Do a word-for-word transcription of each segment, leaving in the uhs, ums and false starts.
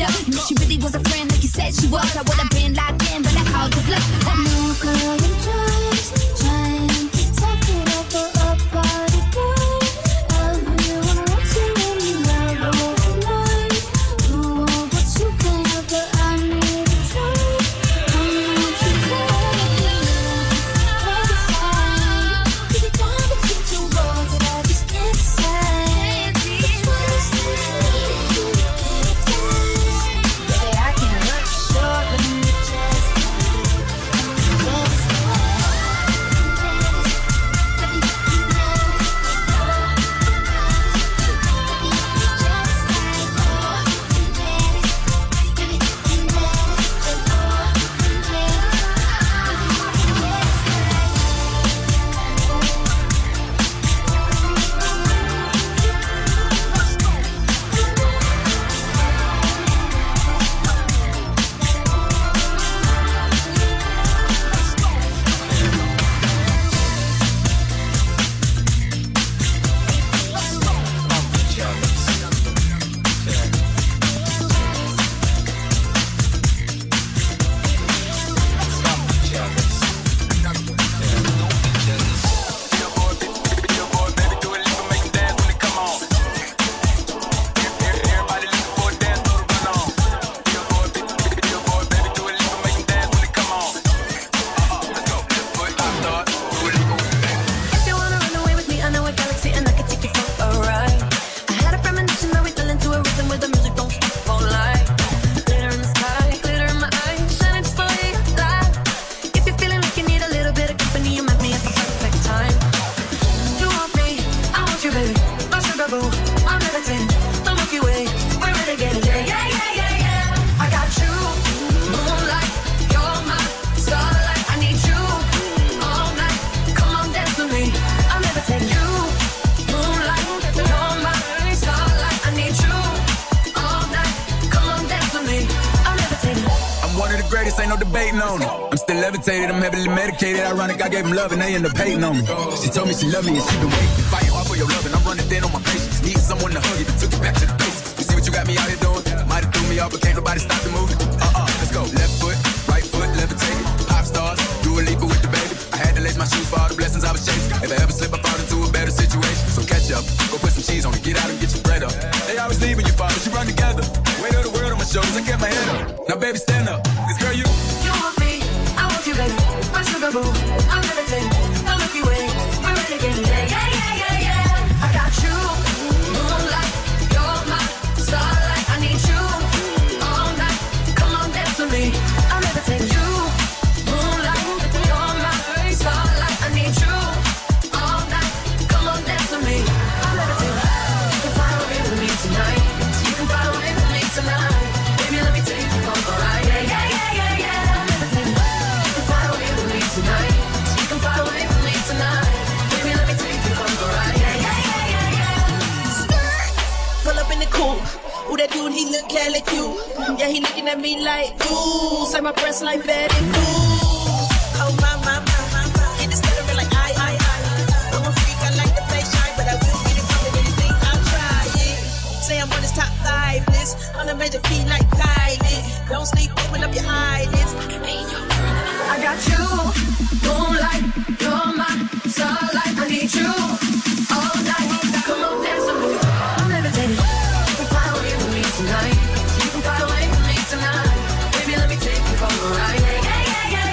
up. And if she really was a friend like you said she was, I would have been locked in, but I called the bluff. Oh no, girl, I'm just trying to talk it over a party boy. I really wanna run to any love overnight. Do all what you can, but I need to try. I want you to take it fine. Keep it down between two roads that I just can't decide. Which one is it? You get it down. Say I can't look short, but you just I'm heavily medicated, ironic, I gave him love and they end up hating on me. She told me she loved me and she been waiting, fighting hard for your love and I'm running thin on my patience. Needing someone to hug you that took it back to the basics. You see what you got me out here doing? Might have threw me off, but can't nobody stop the movement. Uh-uh, let's go. Left foot, right foot, levitating. Pop stars, do a leap with the baby. I had to lace my shoes for all the blessings I was chasing. If I ever slip, I fall into a better situation. So catch up, go put some cheese on it, get out and get your bread up. They always leaving you, fathers, you run together. Weight of the world on my shoulders, I kept my head up. Now baby, stand up, cause girl, you You want me, I want you, baby. My sugar boo, I'm levitating. The Milky Way, we're ready again. Yeah, yeah, yeah, yeah, yeah. I got you, moonlight, you're my starlight. I need you all night. Come on, dance with me. I'm levitating. You, moonlight, you're my starlight. I need you all night. Come on, dance with me. I'm levitating. You can fly away with me tonight. You can fly away with me tonight. Baby, let me take you for a ride. Yeah, yeah, yeah, yeah, yeah. I'm levitating. You can fly away with me tonight. You can fly away with me tonight. Baby, let me take you for a ride. Yeah, yeah, yeah, yeah, yeah. Skirt. Pull up in the coupe. Ooh, that dude, he look hella cute. Yeah, he looking at me like, ooh, say my breasts like Betty Boo. Oh, my, my, my, my, my. Hit the stuttering like I, I, I. I'm a freak, I like to play shy, but I will get it wrong with anything I'll try it. Say I'm on his top five list. On a major key like Kylie. Don't sleep, open up your eyelids. I got you, moonlight, you're my starlight. I need you all night. Come on, dance with me. I'm levitating. You can fly away with me tonight. You can fly away with me tonight. Baby, let me take you for a ride. Yeah, yeah, yeah, yeah.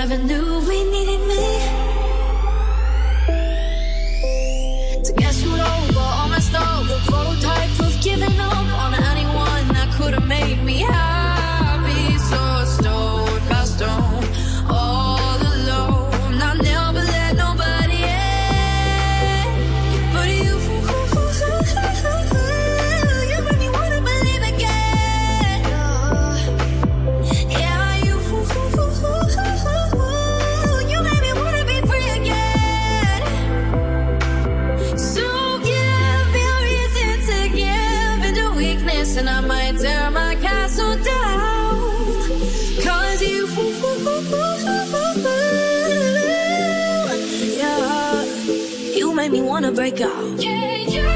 never knew we needed me. To get screwed over on my stove, the prototype of giving up on anyone that could have made me happy. So stone by stone, all alone. I never let nobody in, but you, you made me wanna believe again. Yeah, you, you made me wanna be free again. So give me a reason to give into weakness, and I might tear my castle down. Cause you, yeah, you made me wanna break out. Yeah, you,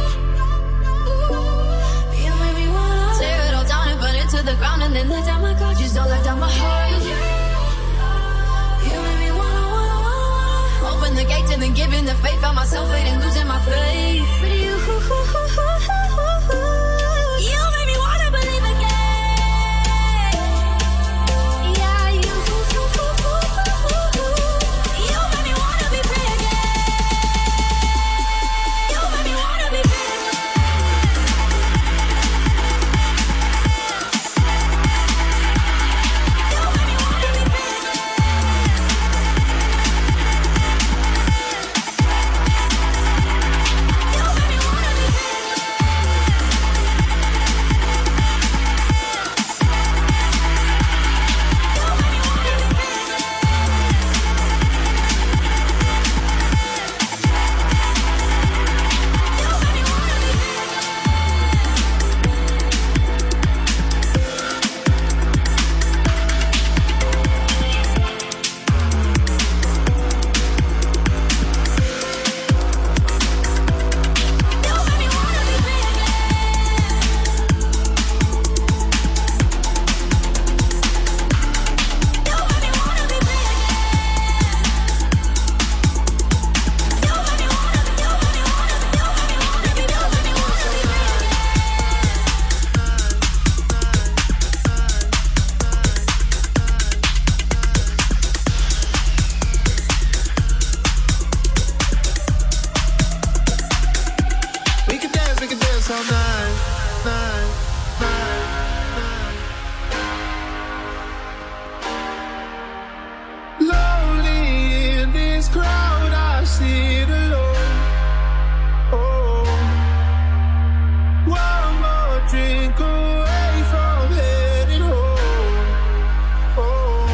you made me wanna tear it all down and burn it to the ground, and then let down my guard. You don't let down my heart. You made me wanna, wanna, wanna open the gates and then give in the faith. Found myself fading, losing my faith. But you, you made me wanna believe again. Yeah, you, you made me wanna be free again. You made me wanna be free again. You made me wanna be free again. You made me wanna be free again. We can dance, we can dance all night, night, night, night. Lonely in this crowd, I sit alone. Oh, one more drink away from heading home. Oh,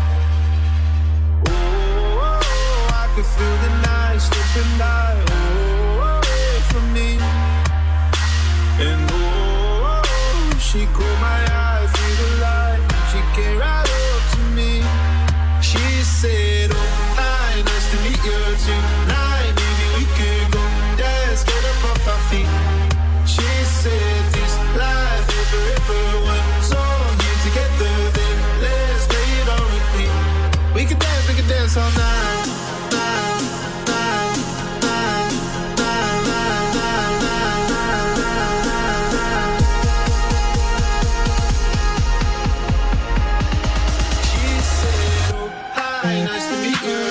oh, I can feel the night slipping by. Oh, away from me. And oh, she caught my eye through the light. She came right up to me. She said, oh, hi, nice to meet you tonight. Maybe we could go dance, get up off our feet. She said, this life is forever. One song here together, then let's play it on repeat. We can dance, we can dance all night, night, night, night, night, night, night, night, night, night. She said, oh, hi, nice to meet you.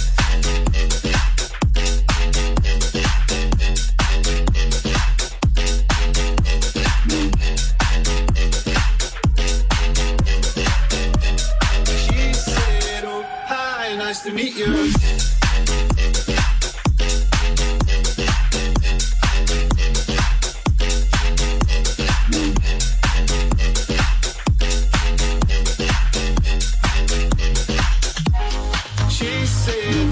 She said, oh, hi, nice to meet you. She said,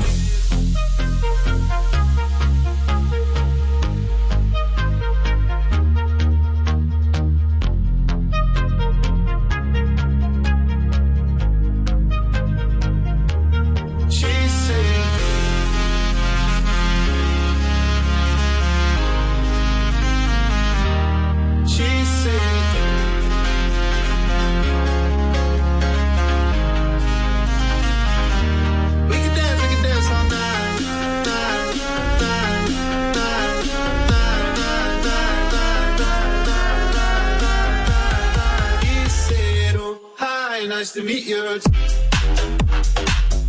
she said, she said, we can dance, we can dance all night, night, night, night, night, night, night, night, night, night. He said, oh, hi, nice to meet you.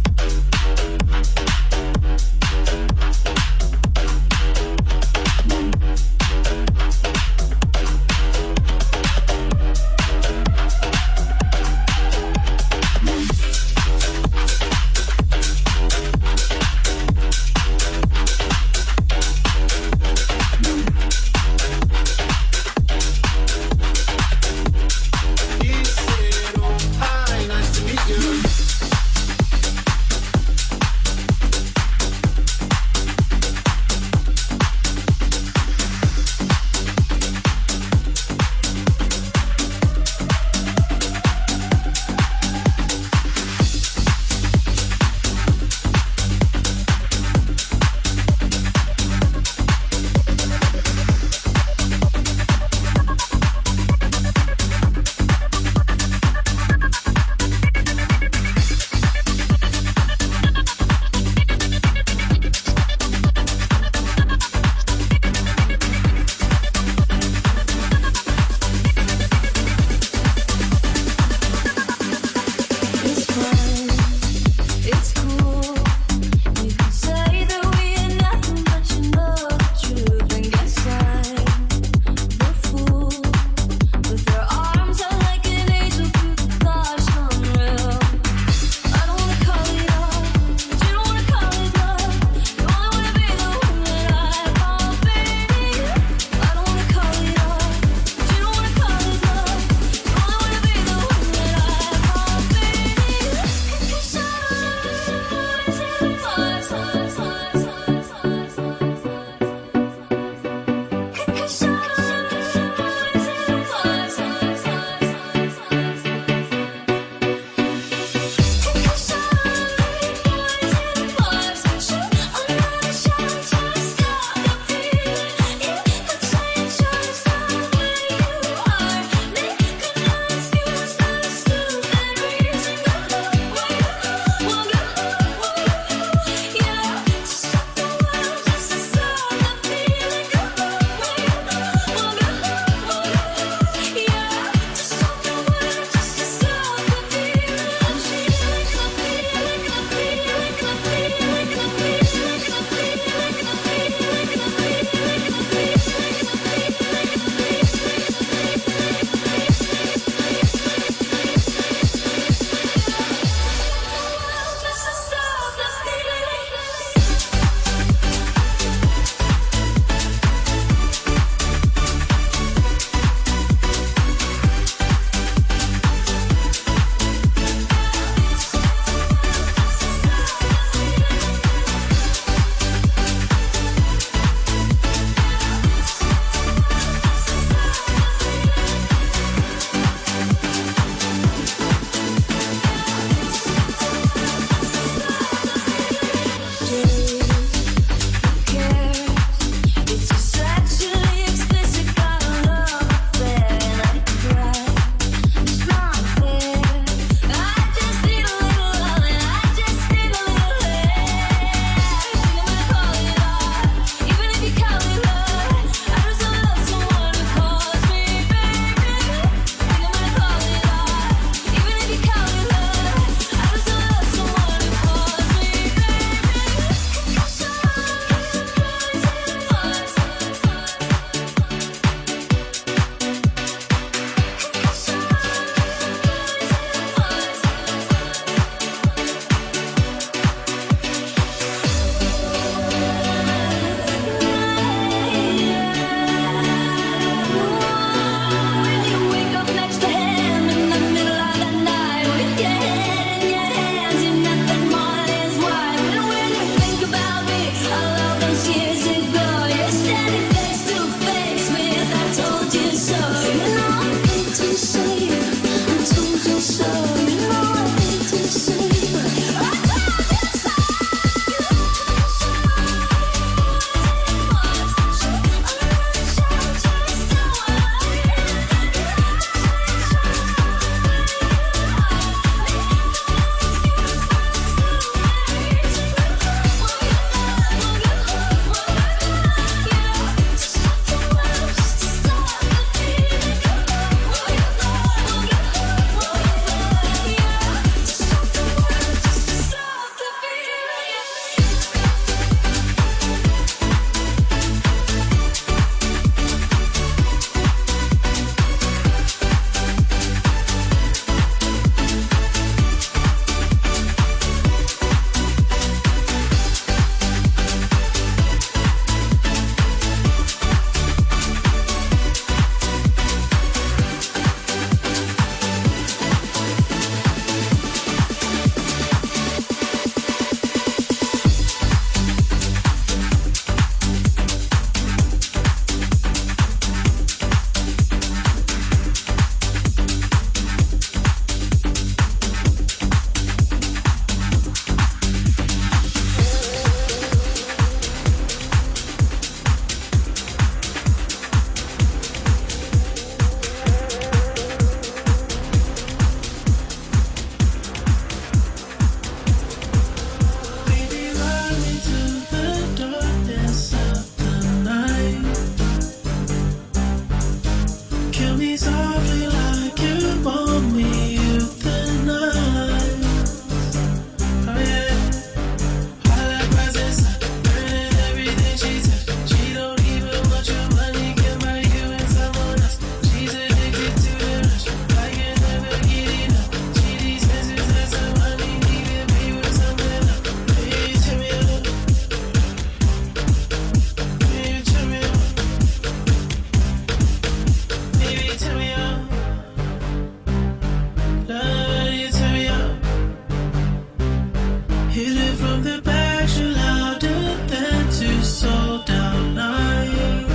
Hit it from the back, she louder than two sold out nights.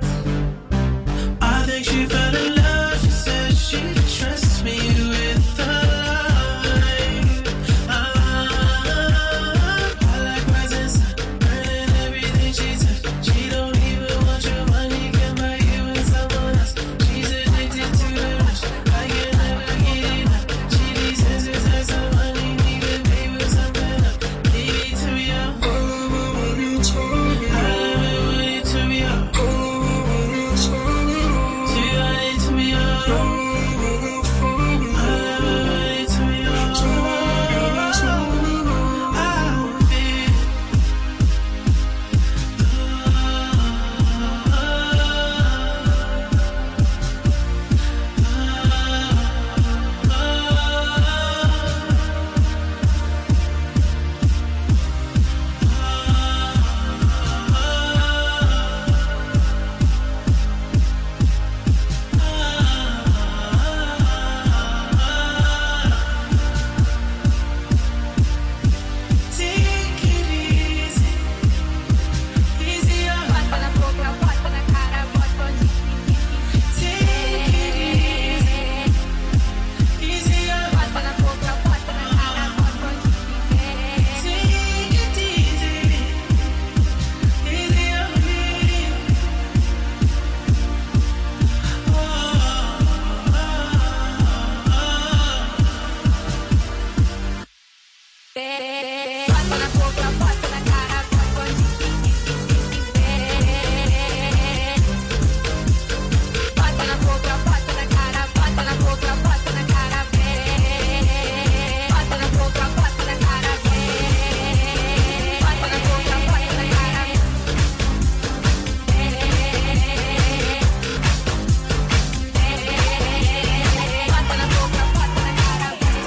I think she fell in love, she said she'd trust me with the light. Ah, I like rising sun, burning everything she touch. She don't even want your money, can buy you and someone else. She's addicted to the rush, I can never get enough. She needs scissors and some money, need a baby with something up. Leave it to me out. I love it when you turn me out. See, I need to be out. I love it when you turn me out. I'll be take it easy, easy on. Bota na boca, bota na cara, bota onde Take it easy, easy on. bota na boca, bota na cara, bota onde Take it easy, easy on me. Oh, Bota na boca, bota na cara, bota onde Bota na boca, bota na cara, bota na boca, bota na cara, bota na boca, bota na cara, bota na boca, bota na cara. Bota na boca, bota na cara.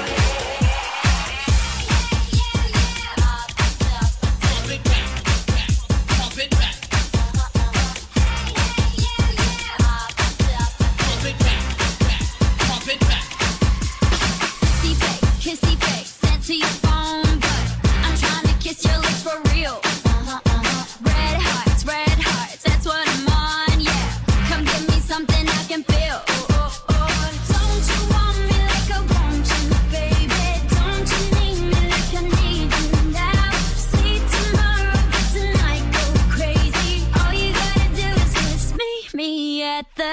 Kissy face, kissy face, sent to your phone, but I'm trying to kiss your lips for real. Red hearts, red hearts, that's what I'm on, yeah. Come give me something I can feel. Don't you want me like I want you, baby? Don't you need me like I need you now? See tomorrow, but tonight go crazy. All you gotta do is kiss me, me at the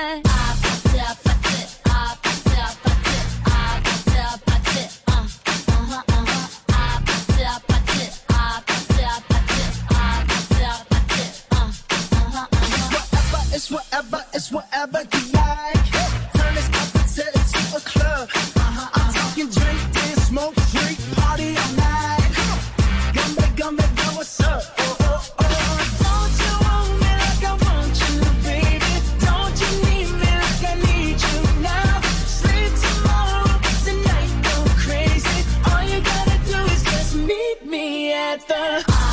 Whatever, it's whatever, it's whatever you like. Turn this opposite into a club. I'm talking drink, dance, smoke, freak, party all night. Gumbe, gumbe, go, what's up? Oh, oh, oh. Don't you want me like I want you, baby? Don't you need me like I need you now? Sleep tomorrow, but tonight go crazy. All you gotta do is just meet me at the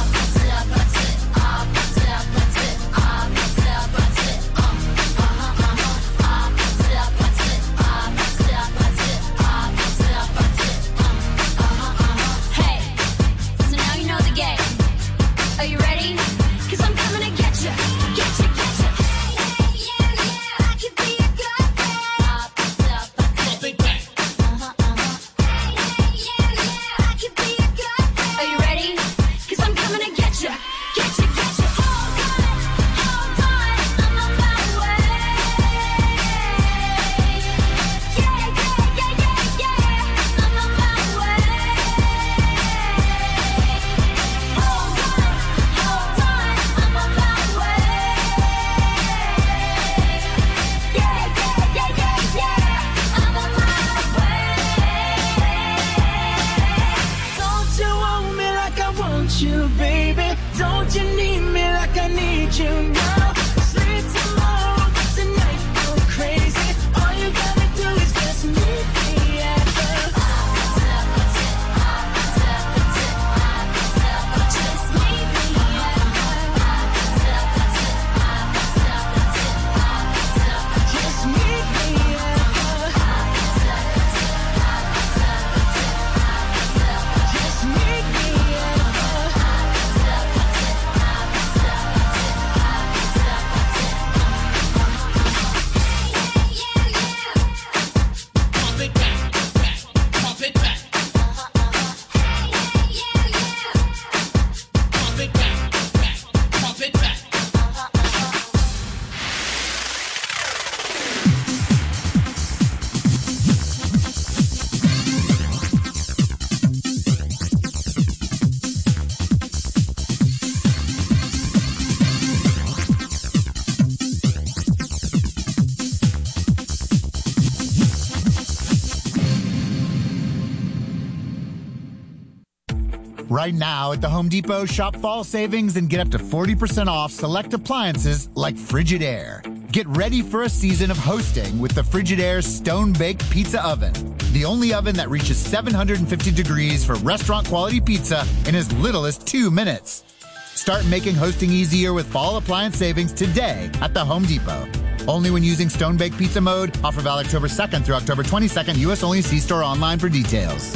Hey, so now you know the game. Are you ready? Cause I'm coming to get you, get you, get you. Hey, yeah, yeah, I could be your girlfriend. Hey, yeah, yeah, I could be your girlfriend. Are you ready? Cause I'm coming to get you, get you, get you. Hold on, hold on, I'm on my way. Yeah, yeah, yeah, yeah, yeah, I'm on my way. Hold on, hold on, I'm on my way. Yeah, yeah, yeah, yeah, yeah, I'm on my way. Don't you want me like I want you, baby? Don't you need me like I need you now? Sleep tomorrow, but tonight go crazy. All you gotta do is just meet me at the Just meet me at just meet me at the just meet me at Right now at the Home Depot, shop fall savings and get up to forty percent off select appliances like Frigidaire. Get ready for a season of hosting with the Frigidaire Stone-Baked Pizza Oven. The only oven that reaches seven hundred fifty degrees for restaurant-quality pizza in as little as two minutes. Start making hosting easier with fall appliance savings today at the Home Depot. Only when using Stone-Baked Pizza mode. Offer valid October second through October twenty-second. U S only. See store online for details.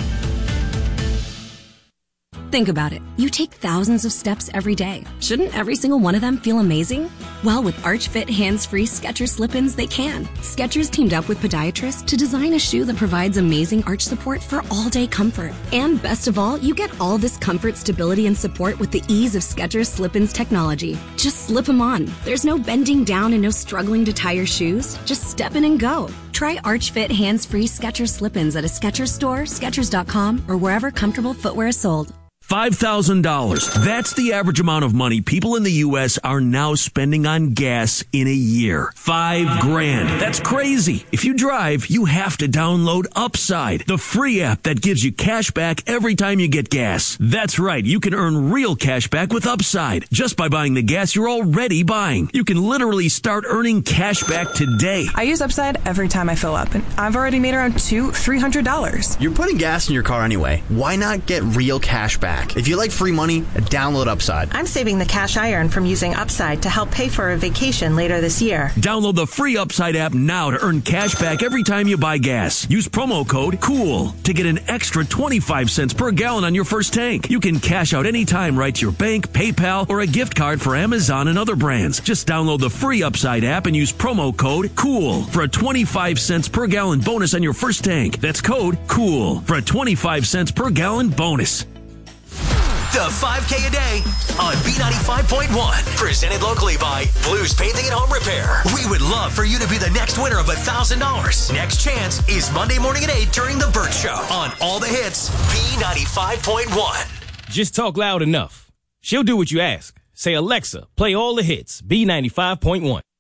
Think about it. You take thousands of steps every day. Shouldn't every single one of them feel amazing? Well, with Arch Fit hands-free Skechers slip-ins, they can. Skechers teamed up with podiatrists to design a shoe that provides amazing arch support for all-day comfort. And best of all, you get all this comfort, stability, and support with the ease of Skechers slip-ins technology. Just slip them on. There's no bending down and no struggling to tie your shoes. Just step in and go. Try Arch Fit hands-free Skechers slip-ins at a Skechers store, Skechers dot com, or wherever comfortable footwear is sold. five thousand dollars. That's the average amount of money people in the U S are now spending on gas in a year. Five grand. That's crazy. If you drive, you have to download Upside, the free app that gives you cash back every time you get gas. That's right. You can earn real cash back with Upside just by buying the gas you're already buying. You can literally start earning cash back today. I use Upside every time I fill up, and I've already made around two, three hundred dollars. You're putting gas in your car anyway. Why not get real cash back? If you like free money, download Upside. I'm saving the cash I earn from using Upside to help pay for a vacation later this year. Download the free Upside app now to earn cash back every time you buy gas. Use promo code COOL to get an extra twenty-five cents per gallon on your first tank. You can cash out anytime right to your bank, PayPal, or a gift card for Amazon and other brands. Just download the free Upside app and use promo code COOL for a twenty-five cents per gallon bonus on your first tank. That's code COOL for a twenty-five cents per gallon bonus. The five K a day on B ninety-five point one. Presented locally by Blues Painting and Home Repair. We would love for you to be the next winner of one thousand dollars. Next chance is Monday morning at eight during The Burt Show on All the Hits, B ninety-five point one. Just talk loud enough. She'll do what you ask. Say, Alexa, play All the Hits, B ninety-five point one.